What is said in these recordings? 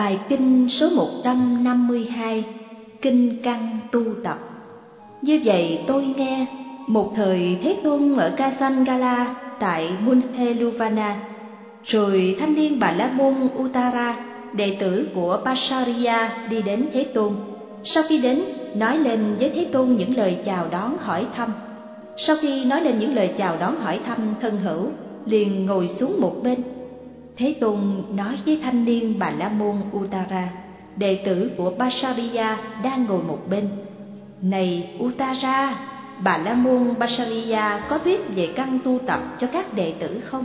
Bài kinh số 152, Kinh Căn Tu Tập. Như vậy tôi nghe, một thời Thế Tôn ở Kasangala tại Munheluvana, rồi thanh niên Bà La Môn Uttara, đệ tử của Pasariya, đi đến Thế Tôn. Sau khi đến, nói lên với Thế Tôn những lời chào đón hỏi thăm. Sau khi nói lên những lời chào đón hỏi thăm thân hữu, liền ngồi xuống một bên. Thế Tôn nói với thanh niên Bà La Môn Uttara, đệ tử của Pasariya đang ngồi một bên: Này Uttara, Bà La Môn Pasariya có thuyết về căn tu tập cho các đệ tử không?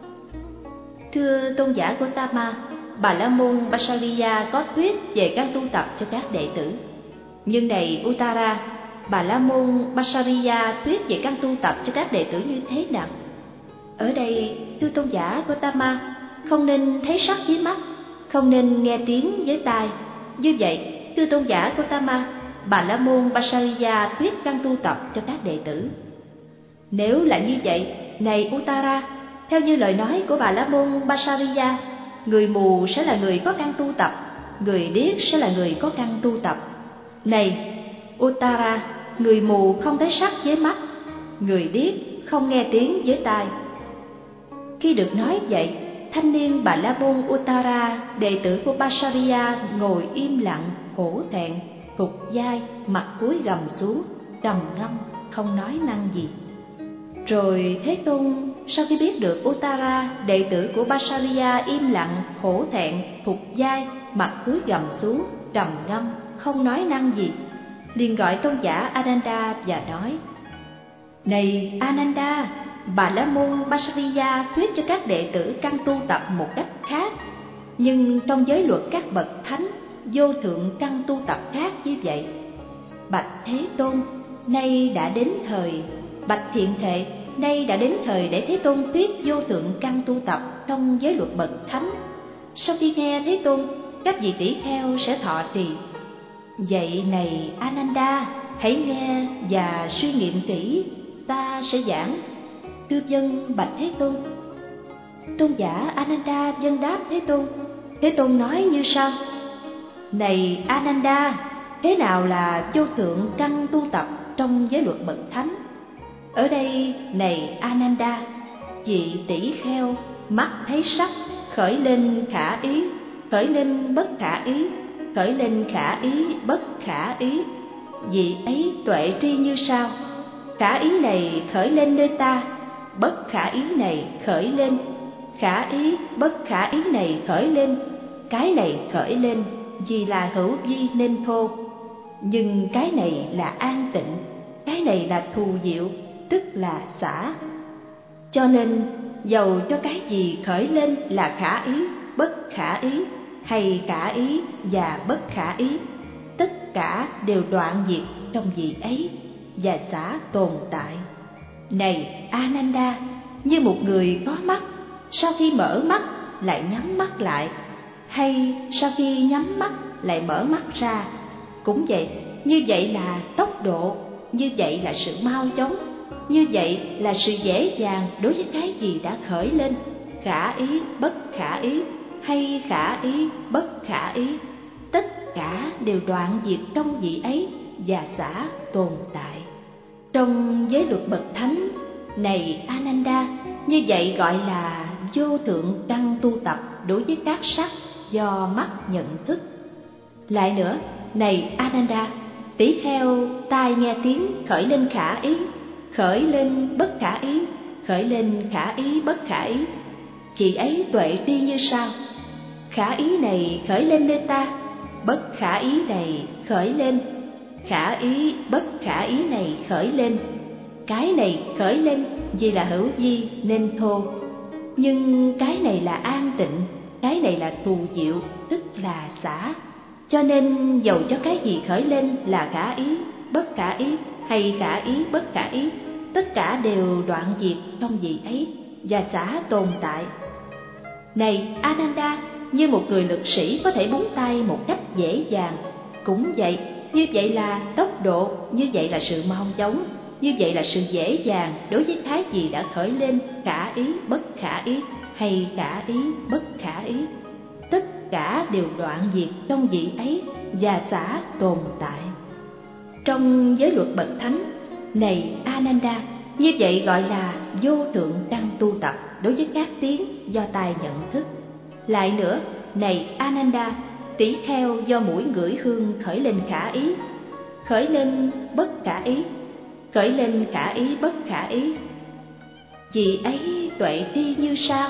Thưa tôn giả Gotama, Bà La Môn Pasariya có thuyết về căn tu tập cho các đệ tử. Nhưng này Uttara, Bà La Môn Pasariya thuyết về căn tu tập cho các đệ tử như thế nào? Ở đây, thưa tôn giả Gotama, không nên thấy sắc với mắt, không nên nghe tiếng với tai. Như vậy, thưa tôn giả Gotama, Bà La Môn Pasariya thuyết căn tu tập cho các đệ tử. Nếu là như vậy, này Uttara, theo như lời nói của Bà La Môn Pasariya, người mù sẽ là người có căn tu tập, người điếc sẽ là người có căn tu tập. Này Uttara, người mù không thấy sắc với mắt, người điếc không nghe tiếng với tai. Khi được nói vậy, thanh niên Bà La Môn Uttara, đệ tử của Pasariya, ngồi im lặng, hổ thẹn, thụt vai, mặt cúi gằm xuống, trầm ngâm, không nói năng gì. Rồi Thế Tôn sau khi biết được Uttara, đệ tử của Pasariya im lặng, hổ thẹn, thụt vai, mặt cúi gằm xuống, trầm ngâm, không nói năng gì, liền gọi tôn giả Ananda và nói: Này Ananda, Bà La Môn Pasariya thuyết cho các đệ tử căn tu tập một cách khác, nhưng trong giới luật các bậc thánh, vô thượng căn tu tập khác như vậy. Bạch Thế Tôn, nay đã đến thời. Bạch Thiện Thệ, nay đã đến thời để Thế Tôn thuyết vô thượng căn tu tập trong giới luật bậc thánh. Sau khi nghe Thế Tôn, các vị tỷ kheo sẽ thọ trì. Vậy này Ananda, hãy nghe và suy nghiệm kỹ, ta sẽ giảng. Thưa vâng, bạch Thế Tôn. Tôn giả Ananda vâng đáp Thế Tôn. Thế Tôn nói như sau: Này Ananda, thế nào là vô thượng căn tu tập trong giới luật bậc thánh? Ở đây, này Ananda, vị tỷ kheo, mắt thấy sắc, khởi lên khả ý, khởi lên bất khả ý, khởi lên khả ý bất khả ý. Vị ấy tuệ tri như sau: khả ý này khởi lên nơi ta, bất khả ý này khởi lên, khả ý bất khả ý này khởi lên. Cái này khởi lên vì là hữu vi nên thô, nhưng cái này là an tịnh, cái này là thù diệu, tức là xả. Cho nên dầu cho cái gì khởi lên là khả ý, bất khả ý, hay khả ý và bất khả ý, tất cả đều đoạn diệt trong vị ấy và xả tồn tại. Này Ananda, như một người có mắt, sau khi mở mắt lại nhắm mắt lại, hay sau khi nhắm mắt lại mở mắt ra, cũng vậy. Như vậy là tốc độ, như vậy là sự mau chóng, như vậy là sự dễ dàng đối với cái gì đã khởi lên, khả ý bất khả ý hay khả ý bất khả ý, tất cả đều đoạn diệt trong vị ấy và xả tồn tại. Trong giới luật bậc thánh, này Ananda, như vậy gọi là vô thượng căn tu tập đối với các sắc do mắt nhận thức. Lại nữa, này Ananda, tỷ kheo tai nghe tiếng khởi lên khả ý, khởi lên bất khả ý, khởi lên khả ý bất khả ý. Chị ấy tuệ tri như sau: khả ý này khởi lên nơi ta, bất khả ý này khởi lên, khả ý bất khả ý này khởi lên. Cái này khởi lên vì là hữu vi nên thô, nhưng cái này là an tịnh, cái này là thù diệu, tức là xả. Cho nên dầu cho cái gì khởi lên là khả ý, bất khả ý hay khả ý bất khả ý, tất cả đều đoạn diệt trong vị ấy và xả tồn tại. Này Ananda, như một người lực sĩ có thể búng tay một cách dễ dàng, cũng vậy. Như vậy là tốc độ, như vậy là sự mau chóng, như vậy là sự dễ dàng đối với cái gì đã khởi lên khả ý bất khả ý hay khả ý bất khả ý, tất tất cả đều đoạn diệt trong vị ấy và xả tồn tại. Trong giới luật bậc thánh, này Ananda, như vậy gọi là vô thượng căn tu tập đối với các tiếng do tai nhận thức. Lại nữa, này Ananda, tỷ kheo do mũi ngửi hương khởi lên khả ý, khởi lên bất khả ý, khởi lên khả ý bất khả ý. Vì ấy tuệ tri như sau: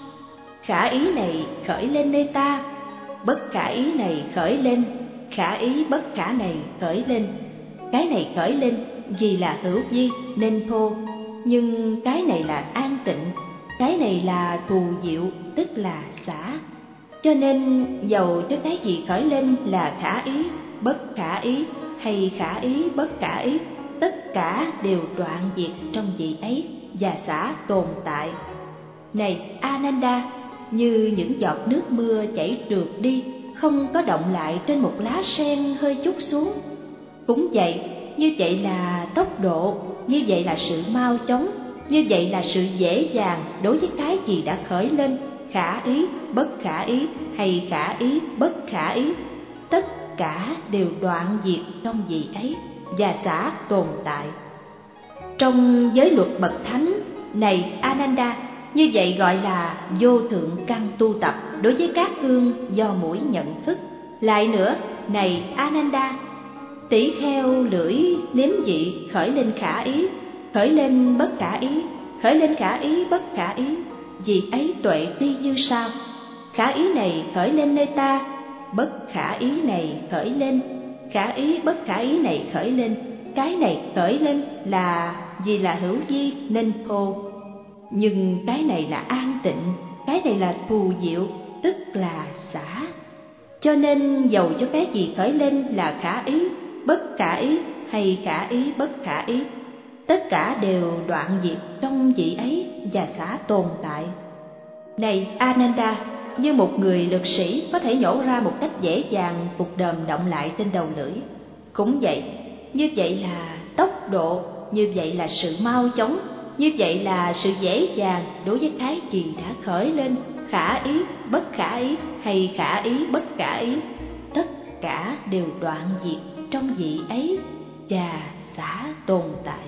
khả ý này khởi lên nơi ta, bất khả ý này khởi lên, khả ý bất khả này khởi lên. Cái này khởi lên vì là hữu vi nên thô, nhưng cái này là an tịnh, cái này là thù diệu, tức là xả. Cho nên dầu cho cái gì khởi lên là khả ý, bất khả ý hay khả ý, bất khả ý, tất cả đều đoạn diệt trong vị ấy và xả tồn tại. Này Ananda, như những giọt nước mưa chảy trượt đi, không có động lại trên một lá sen hơi chút xuống. Cũng vậy, như vậy là tốc độ, như vậy là sự mau chóng, như vậy là sự dễ dàng đối với cái gì đã khởi lên, khả ý, bất khả ý hay khả ý, bất khả ý, tất cả đều đoạn diệt trong vị ấy và xả tồn tại. Trong giới luật bậc thánh, này Ananda, như vậy gọi là vô thượng căn tu tập đối với các hương do mũi nhận thức. Lại nữa, này Ananda, tỷ kheo lưỡi nếm vị khởi lên khả ý, khởi lên bất khả ý, khởi lên khả ý bất khả ý. Vì ấy tuệ tri như sau: khả ý này khởi lên nơi ta, bất khả ý này khởi lên, khả ý bất khả ý này khởi lên. Cái này khởi lên là vì là hữu vi nên thô, nhưng cái này là an tịnh, cái này là thù diệu, tức là xả. Cho nên dầu cho cái gì khởi lên là khả ý, bất khả ý hay khả ý, bất khả ý, tất cả đều đoạn diệt trong vị ấy và xả tồn tại. Này Ananda, như một người lực sĩ có thể nhổ ra một cách dễ dàng cục đờm động lại trên đầu lưỡi, cũng vậy, như vậy là tốc độ, như vậy là sự mau chóng, như vậy là sự dễ dàng đối với cái gì đã khởi lên, khả ý, bất khả ý hay khả ý, bất khả ý, tất cả đều đoạn diệt trong vị ấy và xả tồn tại.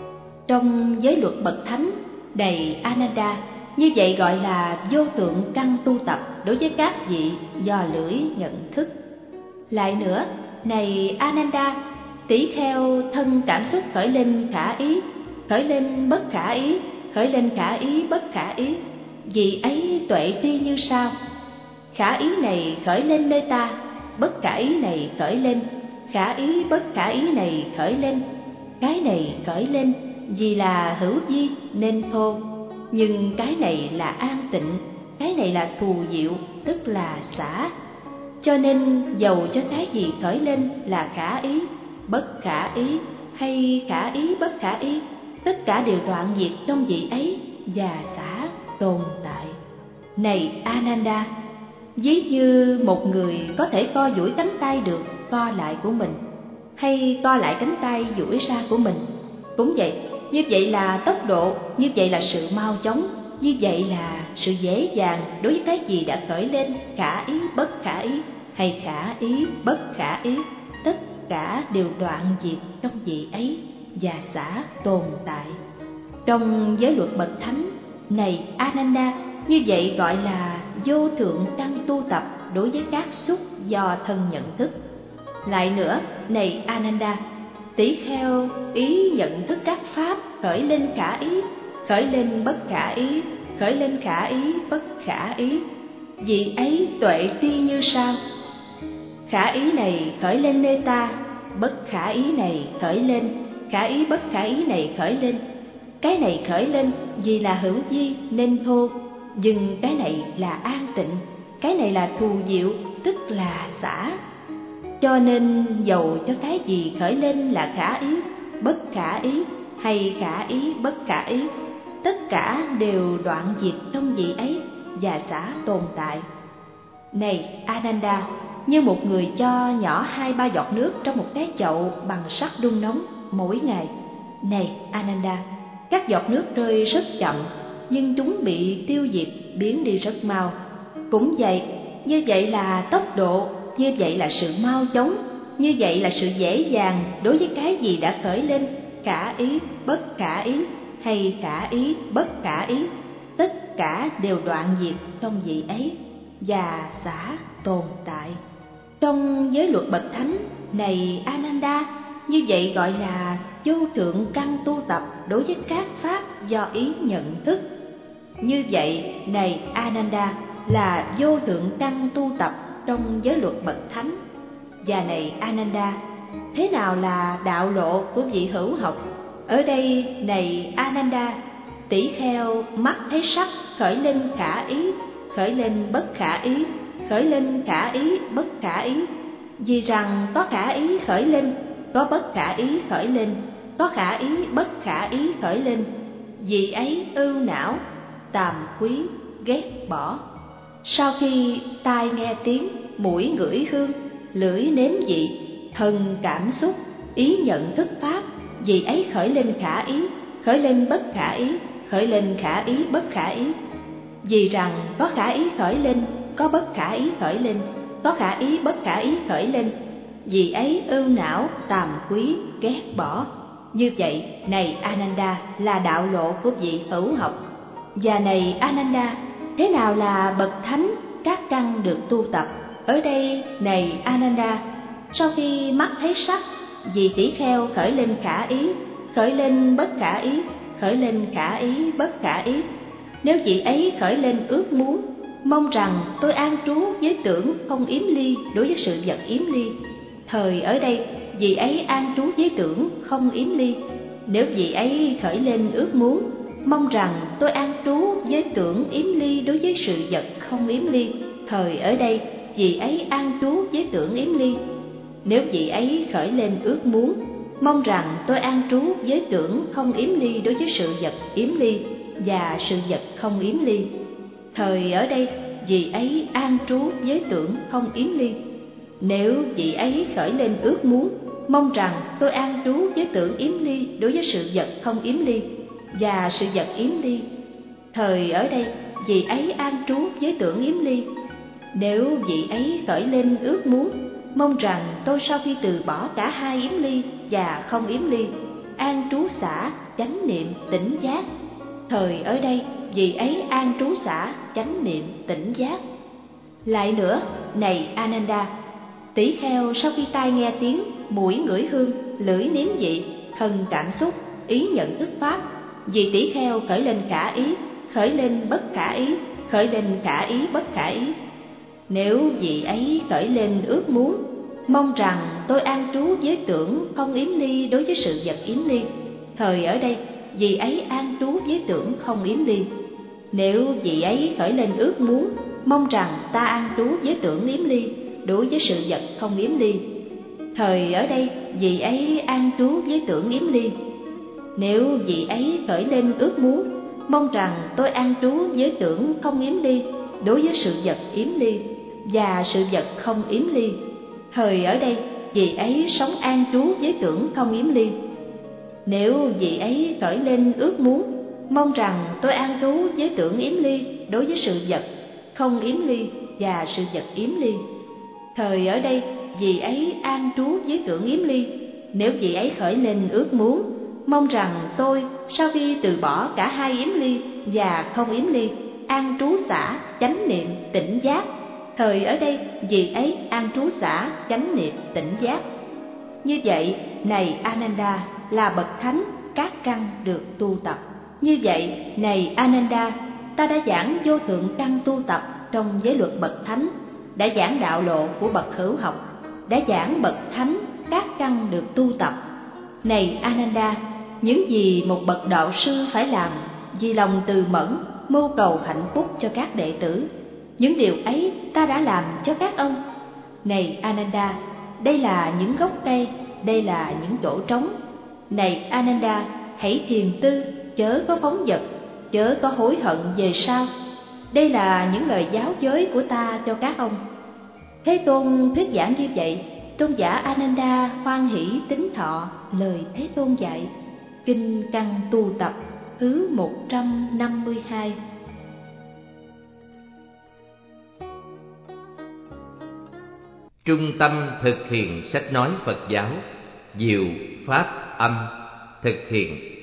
Trong giới luật bậc thánh, này Ananda, như vậy gọi là vô thượng căn tu tập đối với các vị do lưỡi nhận thức. Lại nữa, này Ananda, tỷ kheo thân cảm xúc khởi lên khả ý, khởi lên bất khả ý, khởi lên khả ý, bất khả ý. Vì ấy tuệ tri như sau: khả ý này khởi lên nơi ta, bất khả ý này khởi lên, khả ý bất khả ý này khởi lên. Cái này khởi lên vì là hữu vi nên thô, nhưng cái này là an tịnh, cái này là thù diệu, tức là xả. Cho nên dầu cho cái gì khởi lên là khả ý, bất khả ý hay khả ý, bất khả ý, tất cả đều đoạn diệt trong vị ấy và xả tồn tại. Này Ananda, ví như một người có thể co duỗi cánh tay được co lại của mình, hay co lại cánh tay duỗi ra của mình, cũng vậy, như vậy là tốc độ, như vậy là sự mau chóng, như vậy là sự dễ dàng đối với cái gì đã khởi lên, khả ý, bất khả ý hay khả ý, bất khả ý, tất cả đều đoạn diệt trong vị ấy và xả tồn tại. Trong giới luật bậc thánh, này Ananda, như vậy gọi là vô thượng căn tu tập đối với các xúc do thân nhận thức. Lại nữa, này Ananda, tỷ kheo ý nhận thức các pháp khởi lên khả ý, khởi lên bất khả ý, khởi lên khả ý, bất khả ý. Vì ấy tuệ tri như sau: khả ý này khởi lên nơi ta, bất khả ý này khởi lên, khả ý bất khả ý này khởi lên. Cái này khởi lên vì là hữu vi nên thô, nhưng cái này là an tịnh, cái này là thù diệu, tức là xả. Cho nên dầu cho cái gì khởi lên là khả ý, bất khả ý hay khả ý, bất khả ý, tất cả đều đoạn diệt trong vị ấy và xả tồn tại. Này Ananda, như một người cho nhỏ 2-3 giọt nước trong một cái chậu bằng sắt đun nóng mỗi ngày. Này Ananda, các giọt nước rơi rất chậm, nhưng chúng bị tiêu diệt, biến đi rất mau. Cũng vậy, như vậy là tốc độ, như vậy là sự mau chóng, như vậy là sự dễ dàng đối với cái gì đã khởi lên, khả ý, bất khả ý hay khả ý, bất khả ý, tất cả đều đoạn diệt trong vị ấy và xả tồn tại. Trong giới luật bậc thánh này Ananda, như vậy gọi là vô thượng căn tu tập đối với các pháp do ý nhận thức. Như vậy này Ananda là vô thượng căn tu tập trong giới luật bậc thánh. Và này Ananda, thế nào là đạo lộ của vị hữu học? Ở đây này Ananda, tỷ kheo mắt thấy sắc khởi lên khả ý, khởi lên bất khả ý, khởi lên khả ý, bất khả ý. Vì rằng có khả ý khởi lên, có bất khả ý khởi lên, có khả ý bất khả ý khởi lên, vì ấy ưu não, tàm quý, ghét bỏ. Sau khi tai nghe tiếng, mũi ngửi hương, lưỡi nếm vị, thân cảm xúc, ý nhận thức pháp, vì ấy khởi lên khả ý, khởi lên bất khả ý, khởi lên khả ý bất khả ý. Vì rằng có khả ý khởi lên, có bất khả ý khởi lên, có khả ý bất khả ý khởi lên, vì ấy ưu não, tàm quý, ghét bỏ. Như vậy này Ananda là đạo lộ của vị hữu học. Và này Ananda, thế nào là bậc thánh các căn được tu tập? Ở đây này Ananda, sau khi mắt thấy sắc, vị tỷ kheo khởi lên khả ý, khởi lên bất khả ý, khởi lên khả ý bất khả ý. Nếu vị ấy khởi lên ước muốn, mong rằng tôi an trú với tưởng không yếm ly đối với sự vật yếm ly. Thời ở đây vị ấy an trú với tưởng không yếm ly. Nếu vị ấy khởi lên ước muốn, mong rằng tôi an trú với tưởng yếm ly đối với sự vật không yếm ly. Thời ở đây vị ấy an trú với tưởng yếm ly. Nếu vị ấy khởi lên ước muốn, mong rằng tôi an trú với tưởng không yếm ly đối với sự vật yếm ly và sự vật không yếm ly. Thời ở đây vị ấy an trú với tưởng không yếm ly. Nếu vị ấy khởi lên ước muốn, mong rằng tôi an trú với tưởng yếm ly đối với sự vật không yếm ly và sự vật yếm ly. Thời ở đây vị ấy an trú với tưởng yếm ly. Nếu vị ấy khởi lên ước muốn, mong rằng tôi sau khi từ bỏ cả hai yếm ly và không yếm ly, an trú xả, chánh niệm, tỉnh giác. Thời ở đây vị ấy an trú xả, chánh niệm, tỉnh giác. Lại nữa, này Ananda, tỷ kheo sau khi tai nghe tiếng, mũi ngửi hương, lưỡi nếm vị, thân cảm xúc, ý nhận thức pháp, vì tỷ kheo khởi lên khả ý, khởi lên bất khả ý, khởi lên khả ý bất khả ý. Nếu vị ấy khởi lên ước muốn, mong rằng tôi an trú với tưởng không yếm ly đối với sự vật yếm ly. Thời ở đây vị ấy an trú với tưởng không yếm ly. Nếu vị ấy khởi lên ước muốn, mong rằng ta an trú với tưởng yếm ly đối với sự vật không yếm ly. Thời ở đây vị ấy an trú với tưởng yếm ly. Nếu vị ấy khởi lên ước muốn, mong rằng tôi an trú với tưởng không yếm ly đối với sự vật yếm ly và sự vật không yếm ly. Thời ở đây vị ấy sống an trú với tưởng không yếm ly. Nếu vị ấy khởi lên ước muốn, mong rằng tôi an trú với tưởng yếm ly đối với sự vật không yếm ly và sự vật yếm ly. Thời ở đây vị ấy an trú với tưởng yếm ly. Nếu vị ấy khởi lên ước muốn, mong rằng tôi sau khi từ bỏ cả hai yếm ly và không yếm ly, an trú xả, chánh niệm, tỉnh giác. Thời ở đây vị ấy an trú xả, chánh niệm, tỉnh giác. Như vậy này Ananda là bậc thánh các căn được tu tập. Như vậy này Ananda, ta đã giảng vô thượng căn tu tập trong giới luật bậc thánh, đã giảng đạo lộ của bậc hữu học, đã giảng bậc thánh các căn được tu tập. Này Ananda, những gì một bậc đạo sư phải làm vì lòng từ mẫn, mưu cầu hạnh phúc cho các đệ tử, những điều ấy ta đã làm cho các ông. Này Ananda, đây là những gốc cây, đây là những chỗ trống. Này Ananda, hãy thiền tư, chớ có phóng dật, chớ có hối hận về sau. Đây là những lời giáo giới của ta cho các ông. Thế Tôn thuyết giảng như vậy, tôn giả Ananda hoan hỷ tín thọ lời Thế Tôn dạy. Kinh Căn Tu Tập thứ 152. Trung tâm thực hiện sách nói Phật giáo, Diệu Pháp Âm thực hiện.